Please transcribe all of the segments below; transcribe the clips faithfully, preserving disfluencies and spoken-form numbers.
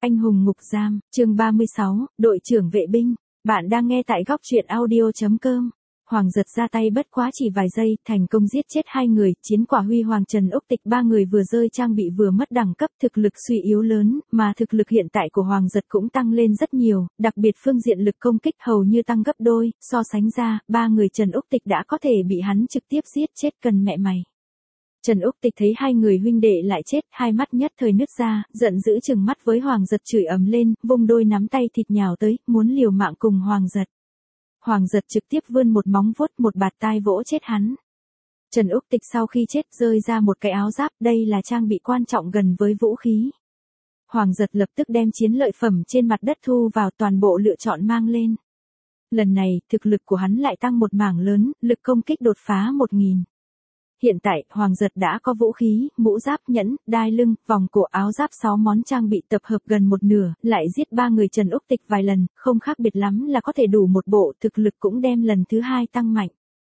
Anh hùng ngục giam, chương ba mươi sáu, đội trưởng vệ binh. Bạn đang nghe tại góc truyện audio chấm com. Hoàng giật ra tay bất quá chỉ vài giây, thành công giết chết hai người, chiến quả huy hoàng Trần Úc Tịch ba người vừa rơi trang bị vừa mất đẳng cấp, thực lực suy yếu lớn, mà thực lực hiện tại của Hoàng giật cũng tăng lên rất nhiều, đặc biệt phương diện lực công kích hầu như tăng gấp đôi, so sánh ra, ba người Trần Úc Tịch đã có thể bị hắn trực tiếp giết chết cần mẹ mày. Trần Úc Tịch thấy hai người huynh đệ lại chết, hai mắt nhất thời nứt ra, giận dữ trừng mắt với Hoàng giật chửi ầm lên, vung đôi nắm tay thịt nhào tới, muốn liều mạng cùng Hoàng giật. Hoàng giật trực tiếp vươn một móng vuốt một bạt tai vỗ chết hắn. Trần Úc Tịch sau khi chết rơi ra một cái áo giáp, đây là trang bị quan trọng gần với vũ khí. Hoàng giật lập tức đem chiến lợi phẩm trên mặt đất thu vào, toàn bộ lựa chọn mang lên. Lần này, thực lực của hắn lại tăng một mảng lớn, lực công kích đột phá một nghìn. Hiện tại, Hoàng giật đã có vũ khí, mũ giáp, nhẫn, đai lưng, vòng cổ, áo giáp, sáu món trang bị tập hợp gần một nửa, lại giết ba người Trần Úc Tịch vài lần, không khác biệt lắm là có thể đủ một bộ, thực lực cũng đem lần thứ hai tăng mạnh.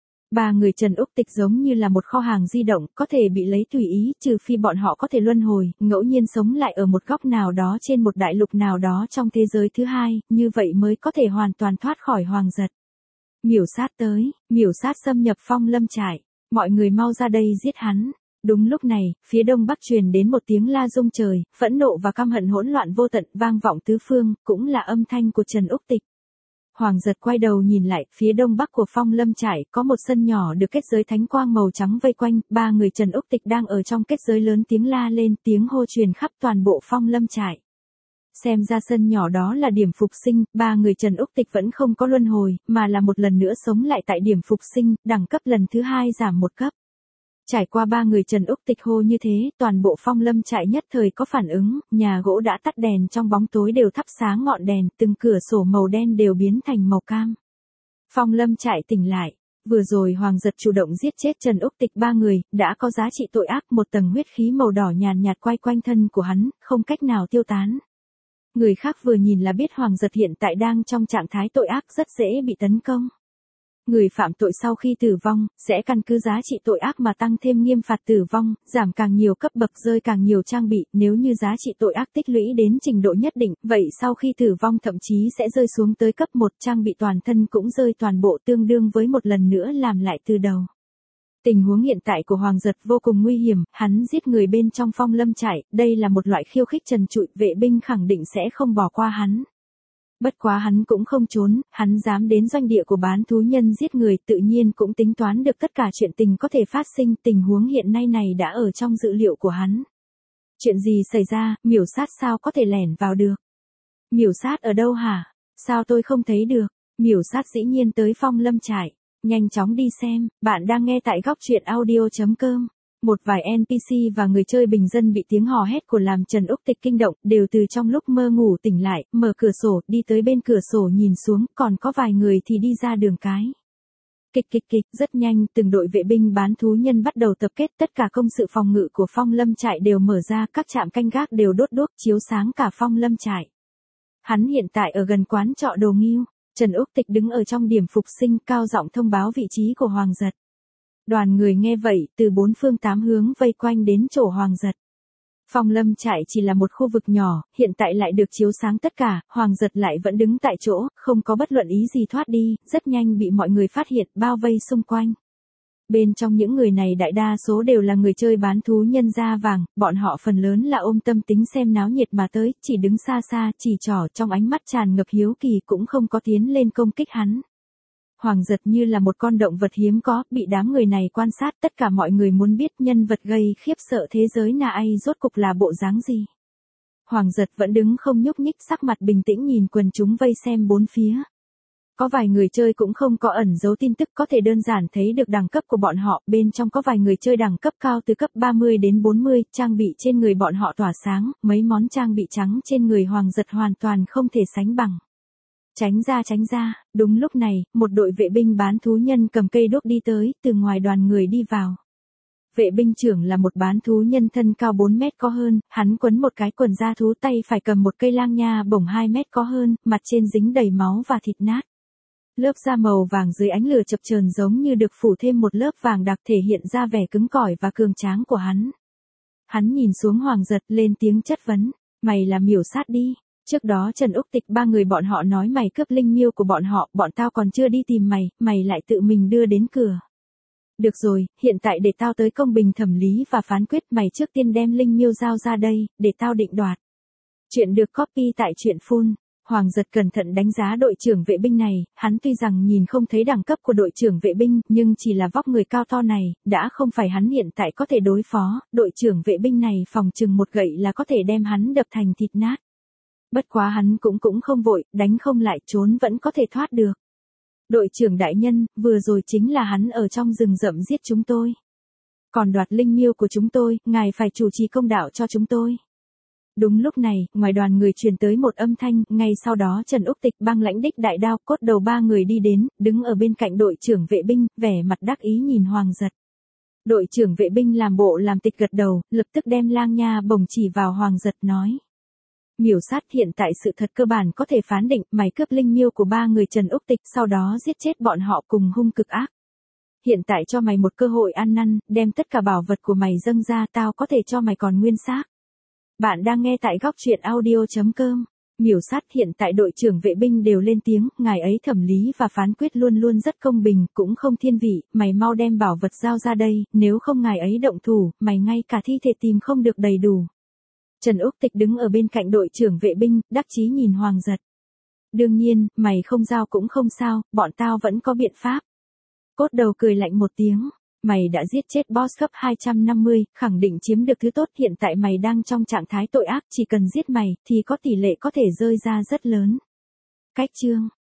Ba người Trần Úc Tịch giống như là một kho hàng di động, có thể bị lấy tùy ý, trừ phi bọn họ có thể luân hồi, ngẫu nhiên sống lại ở một góc nào đó trên một đại lục nào đó trong thế giới thứ hai, như vậy mới có thể hoàn toàn thoát khỏi Hoàng giật. Miểu sát tới, miểu sát xâm nhập Phong Lâm trại. Mọi người mau ra đây giết hắn. Đúng lúc này, phía đông bắc truyền đến một tiếng la rung trời, phẫn nộ và căm hận hỗn loạn vô tận vang vọng tứ phương, cũng là âm thanh của Trần Úc Tịch. Hoàng giật quay đầu nhìn lại, phía đông bắc của Phong Lâm trại có một sân nhỏ được kết giới thánh quang màu trắng vây quanh, ba người Trần Úc Tịch đang ở trong kết giới lớn tiếng la lên, tiếng hô truyền khắp toàn bộ Phong Lâm trại. Xem ra sân nhỏ đó là điểm phục sinh, ba người Trần Úc Tịch vẫn không có luân hồi, mà là một lần nữa sống lại tại điểm phục sinh, đẳng cấp lần thứ hai giảm một cấp. Trải qua ba người Trần Úc Tịch hô như thế, toàn bộ Phong Lâm trại nhất thời có phản ứng, nhà gỗ đã tắt đèn, trong bóng tối đều thắp sáng ngọn đèn, từng cửa sổ màu đen đều biến thành màu cam. Phong Lâm trại tỉnh lại. Vừa rồi Hoàng giật chủ động giết chết Trần Úc Tịch ba người, đã có giá trị tội ác, một tầng huyết khí màu đỏ nhàn nhạt quay quanh thân của hắn, không cách nào tiêu tán. Người khác vừa nhìn là biết Hoàng giật hiện tại đang trong trạng thái tội ác, rất dễ bị tấn công. Người phạm tội sau khi tử vong, sẽ căn cứ giá trị tội ác mà tăng thêm nghiêm phạt tử vong, giảm càng nhiều cấp bậc rơi càng nhiều trang bị, nếu như giá trị tội ác tích lũy đến trình độ nhất định, vậy sau khi tử vong thậm chí sẽ rơi xuống tới cấp một, trang bị toàn thân cũng rơi toàn bộ, tương đương với một lần nữa làm lại từ đầu. Tình huống hiện tại của Hoàng giật vô cùng nguy hiểm, hắn giết người bên trong Phong Lâm trại, đây là một loại khiêu khích trần trụi, vệ binh khẳng định sẽ không bỏ qua hắn. Bất quá hắn cũng không trốn, hắn dám đến doanh địa của bán thú nhân giết người, tự nhiên cũng tính toán được tất cả chuyện tình có thể phát sinh, tình huống hiện nay này đã ở trong dự liệu của hắn. Chuyện gì xảy ra, miểu sát sao có thể lẻn vào được? Miểu sát ở đâu hả? Sao tôi không thấy được? Miểu sát dĩ nhiên tới Phong Lâm trại. Nhanh chóng đi xem, bạn đang nghe tại góc truyện audio chấm com. Một vài en pê xê và người chơi bình dân bị tiếng hò hét của làm Trần Úc Tịch kinh động, đều từ trong lúc mơ ngủ tỉnh lại, mở cửa sổ, đi tới bên cửa sổ nhìn xuống, còn có vài người thì đi ra đường cái. Kịch kịch kịch, rất nhanh, từng đội vệ binh bán thú nhân bắt đầu tập kết, tất cả công sự phòng ngự của Phong Lâm trại đều mở ra, các trạm canh gác đều đốt đuốc chiếu sáng cả Phong Lâm trại. Hắn hiện tại ở gần quán trọ Đồ Nghiêu. Trần Úc Tịch đứng ở trong điểm phục sinh, cao giọng thông báo vị trí của Hoàng giật. Đoàn người nghe vậy, từ bốn phương tám hướng vây quanh đến chỗ Hoàng giật. Phong Lâm trại chỉ là một khu vực nhỏ, hiện tại lại được chiếu sáng tất cả, Hoàng giật lại vẫn đứng tại chỗ, không có bất luận ý gì thoát đi, rất nhanh bị mọi người phát hiện, bao vây xung quanh. Bên trong những người này đại đa số đều là người chơi bán thú nhân da vàng, bọn họ phần lớn là ôm tâm tính xem náo nhiệt mà tới, chỉ đứng xa xa, chỉ trỏ, trong ánh mắt tràn ngập hiếu kỳ, cũng không có tiến lên công kích hắn. Hoàng giật như là một con động vật hiếm có, bị đám người này quan sát, tất cả mọi người muốn biết nhân vật gây khiếp sợ thế giới Na Ai rốt cục là bộ dáng gì. Hoàng giật vẫn đứng không nhúc nhích, sắc mặt bình tĩnh nhìn quần chúng vây xem bốn phía. Có vài người chơi cũng không có ẩn giấu tin tức, có thể đơn giản thấy được đẳng cấp của bọn họ, bên trong có vài người chơi đẳng cấp cao từ cấp ba mươi đến bốn mươi, trang bị trên người bọn họ tỏa sáng, mấy món trang bị trắng trên người Hoàng giật hoàn toàn không thể sánh bằng. Tránh ra tránh ra, đúng lúc này, một đội vệ binh bán thú nhân cầm cây đuốc đi tới, từ ngoài đoàn người đi vào. Vệ binh trưởng là một bán thú nhân thân cao bốn mét có hơn, hắn quấn một cái quần da thú, tay phải cầm một cây lang nha bổng hai mét có hơn, mặt trên dính đầy máu và thịt nát. Lớp da màu vàng dưới ánh lửa chập chờn giống như được phủ thêm một lớp vàng đặc, thể hiện ra vẻ cứng cỏi và cường tráng của hắn. Hắn nhìn xuống Hoàng giật, lên tiếng chất vấn. Mày là miểu sát đi. Trước đó Trần Úc Tịch ba người bọn họ nói mày cướp linh miêu của bọn họ, bọn tao còn chưa đi tìm mày, mày lại tự mình đưa đến cửa. Được rồi, hiện tại để tao tới công bình thẩm lý và phán quyết, mày trước tiên đem linh miêu giao ra đây, để tao định đoạt. Chuyện được copy tại truyện full. Hoàng Giật cẩn thận đánh giá đội trưởng vệ binh này, hắn tuy rằng nhìn không thấy đẳng cấp của đội trưởng vệ binh, nhưng chỉ là vóc người cao to này, đã không phải hắn hiện tại có thể đối phó, đội trưởng vệ binh này phòng chừng một gậy là có thể đem hắn đập thành thịt nát. Bất quá hắn cũng cũng không vội, đánh không lại trốn vẫn có thể thoát được. Đội trưởng đại nhân, vừa rồi chính là hắn ở trong rừng rậm giết chúng tôi. Còn đoạt linh miêu của chúng tôi, ngài phải chủ trì công đạo cho chúng tôi. Đúng lúc này, ngoài đoàn người truyền tới một âm thanh, ngay sau đó Trần Úc Tịch băng lãnh đích đại đao, cốt đầu ba người đi đến, đứng ở bên cạnh đội trưởng vệ binh, vẻ mặt đắc ý nhìn Hoàng Giật. Đội trưởng vệ binh làm bộ làm tịch gật đầu, lập tức đem lang nha bổng chỉ vào Hoàng Giật nói. Miểu sát, hiện tại sự thật cơ bản có thể phán định, mày cướp linh miêu của ba người Trần Úc Tịch, sau đó giết chết bọn họ cùng hung cực ác. Hiện tại cho mày một cơ hội ăn năn, đem tất cả bảo vật của mày dâng ra, tao có thể cho mày còn nguyên xác. Bạn đang nghe tại góc truyện audio chấm com. Miểu sát, hiện tại đội trưởng vệ binh đều lên tiếng, ngài ấy thẩm lý và phán quyết luôn luôn rất công bình, cũng không thiên vị, mày mau đem bảo vật giao ra đây, nếu không ngài ấy động thủ, mày ngay cả thi thể tìm không được đầy đủ. Trần Úc Tịch đứng ở bên cạnh đội trưởng vệ binh, đắc chí nhìn Hoàng Giật. Đương nhiên, mày không giao cũng không sao, bọn tao vẫn có biện pháp. Cốt đầu cười lạnh một tiếng. Mày đã giết chết boss cấp hai trăm năm mươi, khẳng định chiếm được thứ tốt, hiện tại mày đang trong trạng thái tội ác, chỉ cần giết mày, thì có tỷ lệ có thể rơi ra rất lớn. Cách chương.